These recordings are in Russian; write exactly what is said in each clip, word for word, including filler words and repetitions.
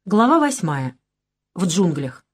Глава восьмая. В джунглях.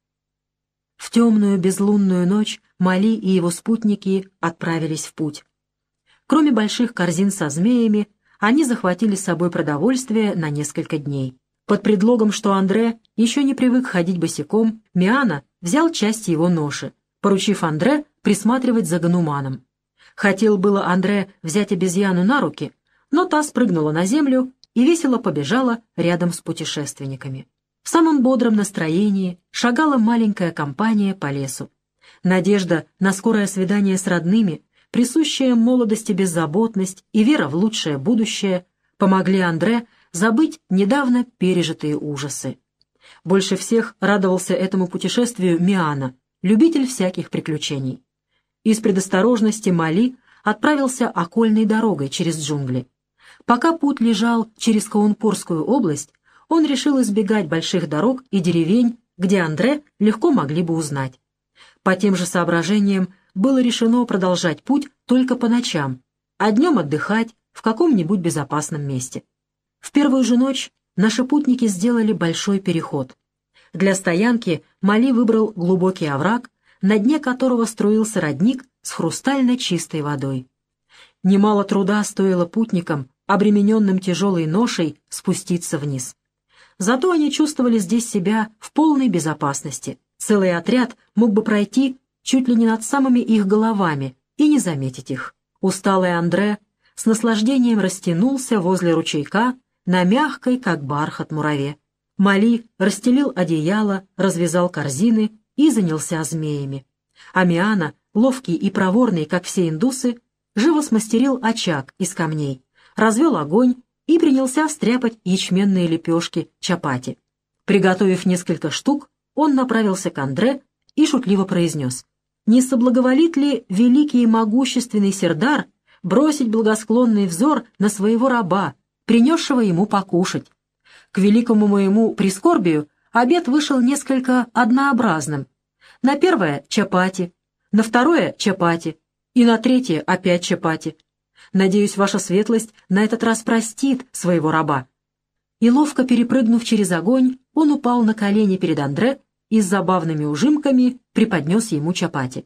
В темную безлунную ночь Мали и его спутники отправились в путь. Кроме больших корзин со змеями, они захватили с собой продовольствие на несколько дней. Под предлогом, что Андре еще не привык ходить босиком, Миана взял часть его ноши, поручив Андре присматривать за Гануманом. Хотел было Андре взять обезьяну на руки, но та спрыгнула на землю и весело побежала рядом с путешественниками. В самом бодром настроении шагала маленькая компания по лесу. Надежда на скорое свидание с родными, присущая молодости беззаботность и вера в лучшее будущее помогли Андре забыть недавно пережитые ужасы. Больше всех радовался этому путешествию Миана, любитель всяких приключений. Из предосторожности Мали отправился окольной дорогой через джунгли. Пока путь лежал через Каунпурскую область, он решил избегать больших дорог и деревень, где Андре легко могли бы узнать. По тем же соображениям было решено продолжать путь только по ночам, а днем отдыхать в каком-нибудь безопасном месте. В первую же ночь наши путники сделали большой переход. Для стоянки Мали выбрал глубокий овраг, на дне которого струился родник с хрустально чистой водой. Немало труда стоило путникам, обремененным тяжелой ношей, спуститься вниз. Зато они чувствовали здесь себя в полной безопасности. Целый отряд мог бы пройти чуть ли не над самыми их головами и не заметить их. Усталый Андре с наслаждением растянулся возле ручейка на мягкой, как бархат, мураве. Мали расстелил одеяло, развязал корзины и занялся змеями. Амиана, ловкий и проворный, как все индусы, живо смастерил очаг из камней, развел огонь и принялся стряпать ячменные лепешки чапати. Приготовив несколько штук, он направился к Андре и шутливо произнес: «Не соблаговолит ли великий и могущественный Сердар бросить благосклонный взор на своего раба, принесшего ему покушать? К великому моему прискорбию обед вышел несколько однообразным. На первое — чапати, на второе — чапати, и на третье опять чапати. Надеюсь, ваша светлость на этот раз простит своего раба». И ловко перепрыгнув через огонь, он упал на колени перед Андре и с забавными ужимками преподнес ему чапати.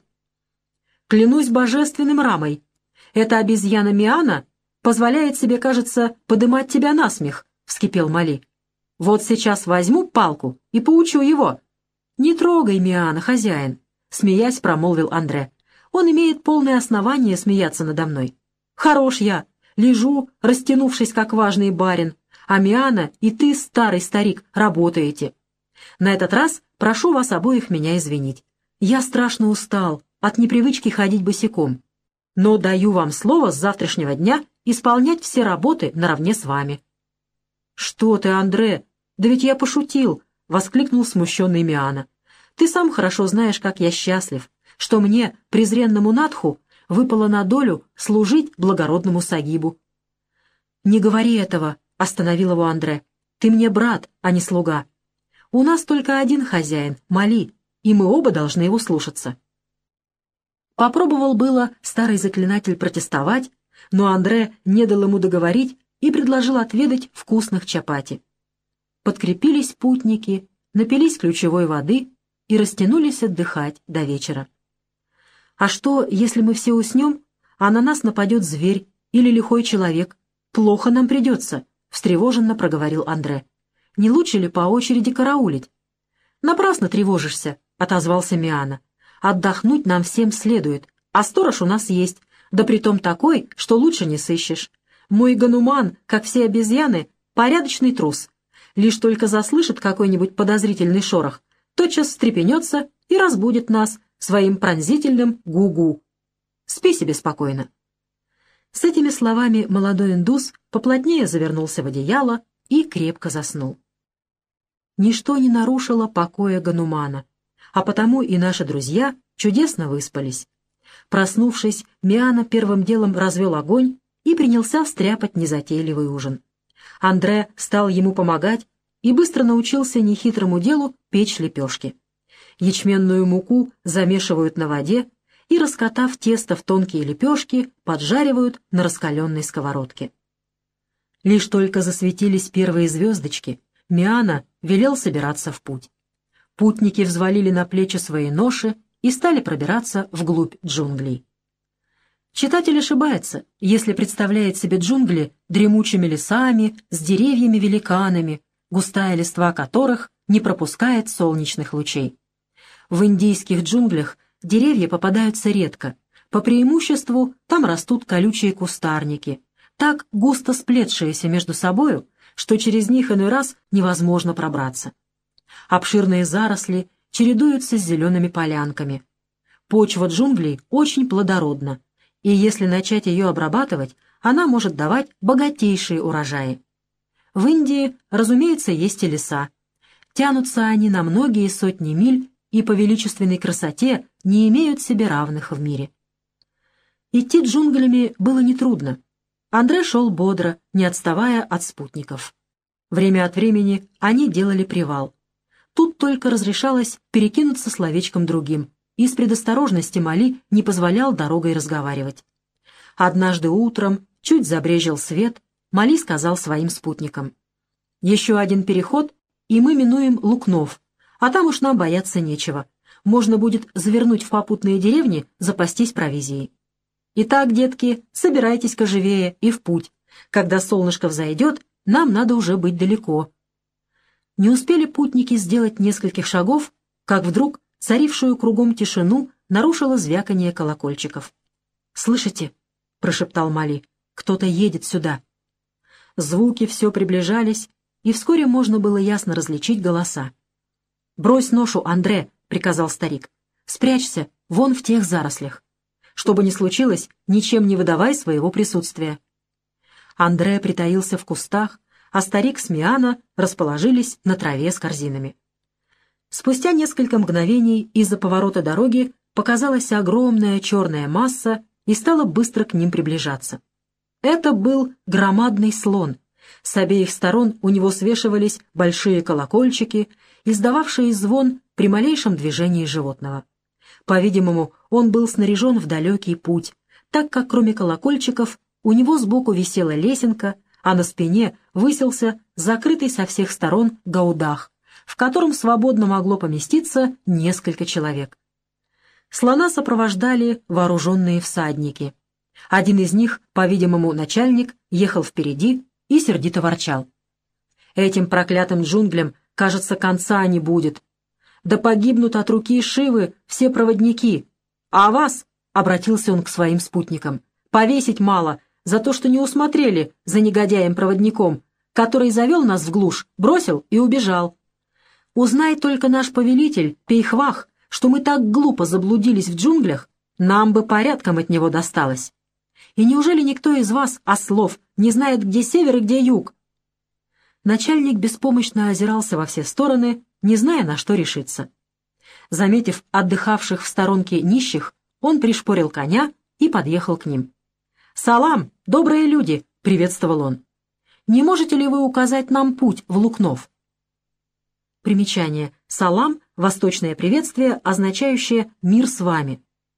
«Клянусь божественным рамой, эта обезьяна Миана позволяет себе, кажется, подымать тебя на смех», — вскипел Мали. «Вот сейчас возьму палку и поучу его». «Не трогай Миана, хозяин», — смеясь промолвил Андре. «Он имеет полное основание смеяться надо мной. Хорош я, лежу, растянувшись, как важный барин, а Миана и ты, старый старик, работаете. На этот раз прошу вас обоих меня извинить. Я страшно устал от непривычки ходить босиком, но даю вам слово с завтрашнего дня исполнять все работы наравне с вами». «Что ты, Андре? Да ведь я пошутил!» — воскликнул смущенный Миана. «Ты сам хорошо знаешь, как я счастлив, что мне, презренному Надху, выпало на долю служить благородному Сагибу». «Не говори этого», — остановил его Андре. «Ты мне брат, а не слуга. У нас только один хозяин, Мали, и мы оба должны его слушаться». Попробовал было старый заклинатель протестовать, но Андре не дал ему договорить и предложил отведать вкусных чапати. Подкрепились путники, напились ключевой воды и растянулись отдыхать до вечера. «А что, если мы все уснем, а на нас нападет зверь или лихой человек? Плохо нам придется», — встревоженно проговорил Андре. «Не лучше ли по очереди караулить?» «Напрасно тревожишься», — отозвался Миана. «Отдохнуть нам всем следует, а сторож у нас есть, да притом такой, что лучше не сыщешь. Мой Гануман, как все обезьяны, порядочный трус. Лишь только заслышит какой-нибудь подозрительный шорох, тотчас встрепенется и разбудит нас своим пронзительным гу-гу. Спи себе спокойно». С этими словами молодой индус поплотнее завернулся в одеяло и крепко заснул. Ничто не нарушило покоя Ганумана, а потому и наши друзья чудесно выспались. Проснувшись, Миана первым делом развел огонь и принялся встряпать незатейливый ужин. Андре стал ему помогать и быстро научился нехитрому делу печь лепешки. Ячменную муку замешивают на воде и, раскатав тесто в тонкие лепешки, поджаривают на раскаленной сковородке. Лишь только засветились первые звездочки, Миана велел собираться в путь. Путники взвалили на плечи свои ноши и стали пробираться вглубь джунглей. Читатель ошибается, если представляет себе джунгли дремучими лесами с деревьями-великанами, густая листва которых не пропускает солнечных лучей. В индийских джунглях деревья попадаются редко, по преимуществу там растут колючие кустарники, так густо сплетшиеся между собою, что через них иной раз невозможно пробраться. Обширные заросли чередуются с зелеными полянками. Почва джунглей очень плодородна, и если начать ее обрабатывать, она может давать богатейшие урожаи. В Индии, разумеется, есть и леса. Тянутся они на многие сотни миль и по величественной красоте не имеют себе равных в мире. Идти джунглями было нетрудно. Андре шел бодро, не отставая от спутников. Время от времени они делали привал. Тут только разрешалось перекинуться словечком другим, и с предосторожности Мали не позволял дорогой разговаривать. Однажды утром, чуть забрезжил свет, Мали сказал своим спутникам: «Еще один переход, и мы минуем Лукнов, а там уж нам бояться нечего. Можно будет завернуть в попутные деревни, запастись провизией. Итак, детки, собирайтесь-ка живее и в путь. Когда солнышко взойдет, нам надо уже быть далеко». Не успели путники сделать нескольких шагов, как вдруг царившую кругом тишину нарушило звяканье колокольчиков. «Слышите?» — прошептал Мали. «Кто-то едет сюда». Звуки все приближались, и вскоре можно было ясно различить голоса. «Брось ношу, Андре», — приказал старик. «Спрячься вон в тех зарослях. Что бы ни случилось, ничем не выдавай своего присутствия». Андре притаился в кустах, а старик с Миана расположились на траве с корзинами. Спустя несколько мгновений из-за поворота дороги показалась огромная черная масса и стала быстро к ним приближаться. Это был громадный слон. С обеих сторон у него свешивались большие колокольчики, издававшие звон при малейшем движении животного. По-видимому, он был снаряжен в далекий путь, так как кроме колокольчиков у него сбоку висела лесенка, а на спине высился закрытый со всех сторон гаудах, в котором свободно могло поместиться несколько человек. Слона сопровождали вооруженные всадники. Один из них, по-видимому, начальник, ехал впереди и сердито ворчал: «Этим проклятым джунглям, кажется, конца не будет. Да погибнут от руки Шивы все проводники. А вас, — обратился он к своим спутникам, — повесить мало за то, что не усмотрели за негодяем-проводником, который завел нас в глушь, бросил и убежал. Узнай только наш повелитель, Пейхвах, что мы так глупо заблудились в джунглях, нам бы порядком от него досталось. И неужели никто из вас, ослов, не знает, где север и где юг?» Начальник беспомощно озирался во все стороны, не зная, на что решиться. Заметив отдыхавших в сторонке нищих, он пришпорил коня и подъехал к ним. «Салам, добрые люди!» — приветствовал он. «Не можете ли вы указать нам путь в Лукнов?» Примечание. «Салам» — восточное приветствие, означающее «мир с вами».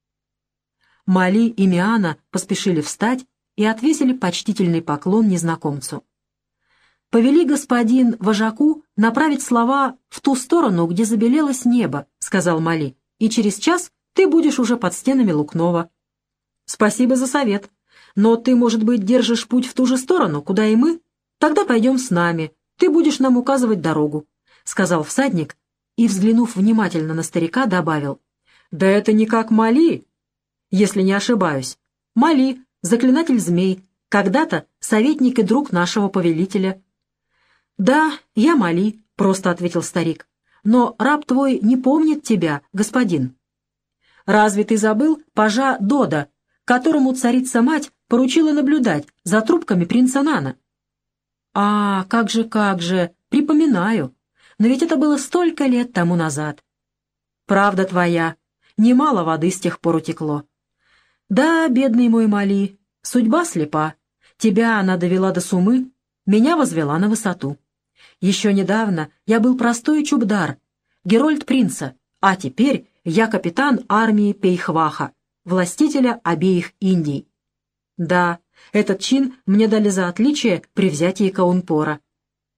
Мали и Миана поспешили встать и отвесили почтительный поклон незнакомцу. «Повели господин вожаку направить слова в ту сторону, где забелелось небо», — сказал Мали, «и через час ты будешь уже под стенами Лукнова». «Спасибо за совет. Но ты, может быть, держишь путь в ту же сторону, куда и мы? Тогда пойдем с нами, ты будешь нам указывать дорогу», — сказал всадник и, взглянув внимательно на старика, добавил: «Да это не как Мали, если не ошибаюсь. Мали, заклинатель змей, когда-то советник и друг нашего повелителя». «Да, я Мали», — просто ответил старик, — «но раб твой не помнит тебя, господин». «Разве ты забыл пажа Дода, которому царица-мать поручила наблюдать за трупками принца Нана?» «А, как же, как же, припоминаю, но ведь это было столько лет тому назад». «Правда твоя, немало воды с тех пор утекло». «Да, бедный мой Мали, судьба слепа. Тебя она довела до сумы, меня возвела на высоту. Еще недавно я был простой чубдар, герольд принца, а теперь я капитан армии Пейхваха, властителя обеих Индий. Да, этот чин мне дали за отличие при взятии Каунпора».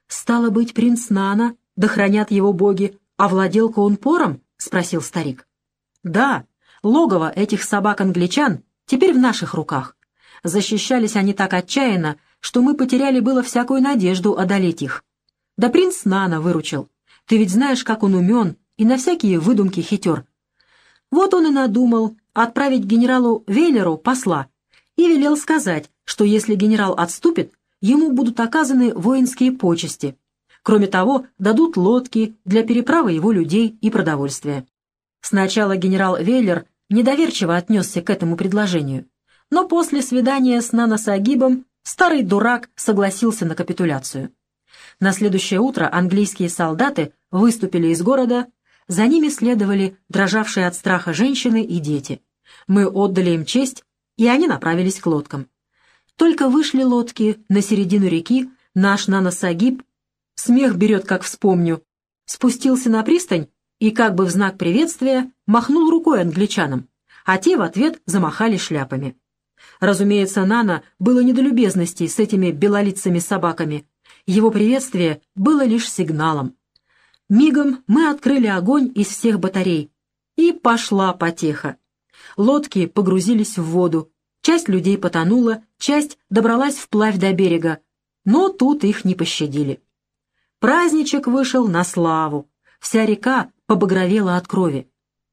«Стало быть, принц Нана, да хранят его боги, овладел Каунпором?» — спросил старик. «Да, логово этих собак-англичан теперь в наших руках. Защищались они так отчаянно, что мы потеряли было всякую надежду одолеть их. Да принц Нана выручил. Ты ведь знаешь, как он умен и на всякие выдумки хитер. Вот он и надумал отправить генералу Вейлеру посла и велел сказать, что если генерал отступит, ему будут оказаны воинские почести. Кроме того, дадут лодки для переправы его людей и продовольствия. Сначала генерал Вейлер недоверчиво отнесся к этому предложению, но после свидания с Нана-Сагибом старый дурак согласился на капитуляцию. На следующее утро английские солдаты выступили из города, за ними следовали дрожавшие от страха женщины и дети. Мы отдали им честь, и они направились к лодкам. Только вышли лодки на середину реки, наш Нана-Сагиб, смех берет, как вспомню, спустился на пристань и, как бы в знак приветствия, махнул рукой англичанам, а те в ответ замахали шляпами. Разумеется, Нана было не до любезностей с этими белолицами собаками. Его приветствие было лишь сигналом. Мигом мы открыли огонь из всех батарей, и пошла потеха. Лодки погрузились в воду, часть людей потонула, часть добралась вплавь до берега, но тут их не пощадили. Праздничек вышел на славу, вся река побагровела от крови.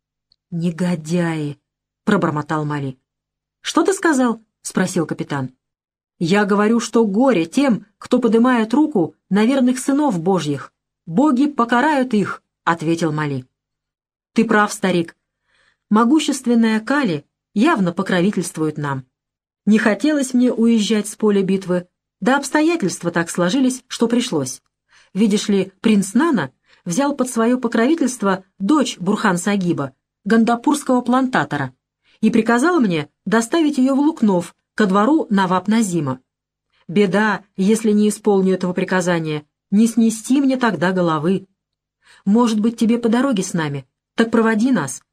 «Негодяи!» — пробормотал Мали. «Что ты сказал?» — спросил капитан. «Я говорю, что горе тем, кто подымает руку на верных сынов божьих. Боги покарают их», — ответил Мали. «Ты прав, старик. Могущественная Кали явно покровительствует нам. Не хотелось мне уезжать с поля битвы, да обстоятельства так сложились, что пришлось. Видишь ли, принц Нана взял под свое покровительство дочь Бурхан-Сагиба, гандапурского плантатора, и приказал мне доставить ее в Лукнов, ко двору Наваб-Назима. Беда, если не исполню этого приказания, не снести мне тогда головы. Может быть, тебе по дороге с нами, так проводи нас».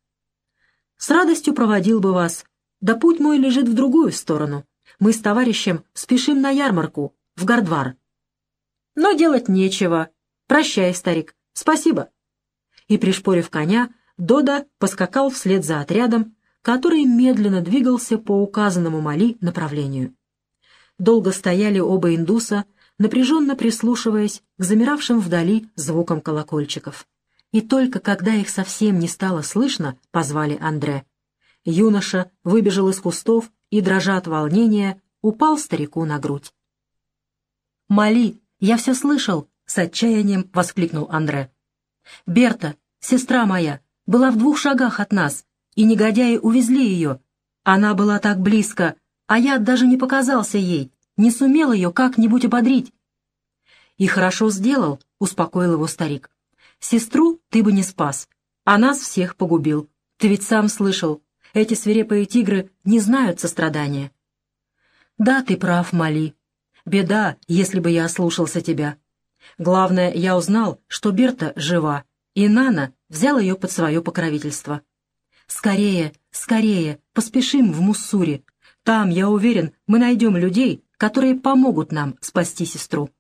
«С радостью проводил бы вас, да путь мой лежит в другую сторону. Мы с товарищем спешим на ярмарку, в Гордвар». «Но делать нечего. Прощай, старик. Спасибо». И, пришпорив коня, Дода поскакал вслед за отрядом, который медленно двигался по указанному Мали направлению. Долго стояли оба индуса, напряженно прислушиваясь к замиравшим вдали звукам колокольчиков. И только когда их совсем не стало слышно, позвали Андре. Юноша выбежал из кустов и, дрожа от волнения, упал старику на грудь. «Мали, я все слышал!» — с отчаянием воскликнул Андре. «Берта, сестра моя, была в двух шагах от нас, и негодяи увезли ее. Она была так близко, а я даже не показался ей, не сумел ее как-нибудь ободрить». «И хорошо сделал», — успокоил его старик. «Сестру ты бы не спас, а нас всех погубил. Ты ведь сам слышал, эти свирепые тигры не знают сострадания». «Да, ты прав, Мали. Беда, если бы я ослушался тебя. Главное, я узнал, что Берта жива, и Нана взял ее под свое покровительство. Скорее, скорее, поспешим в Муссури. Там, я уверен, мы найдем людей, которые помогут нам спасти сестру».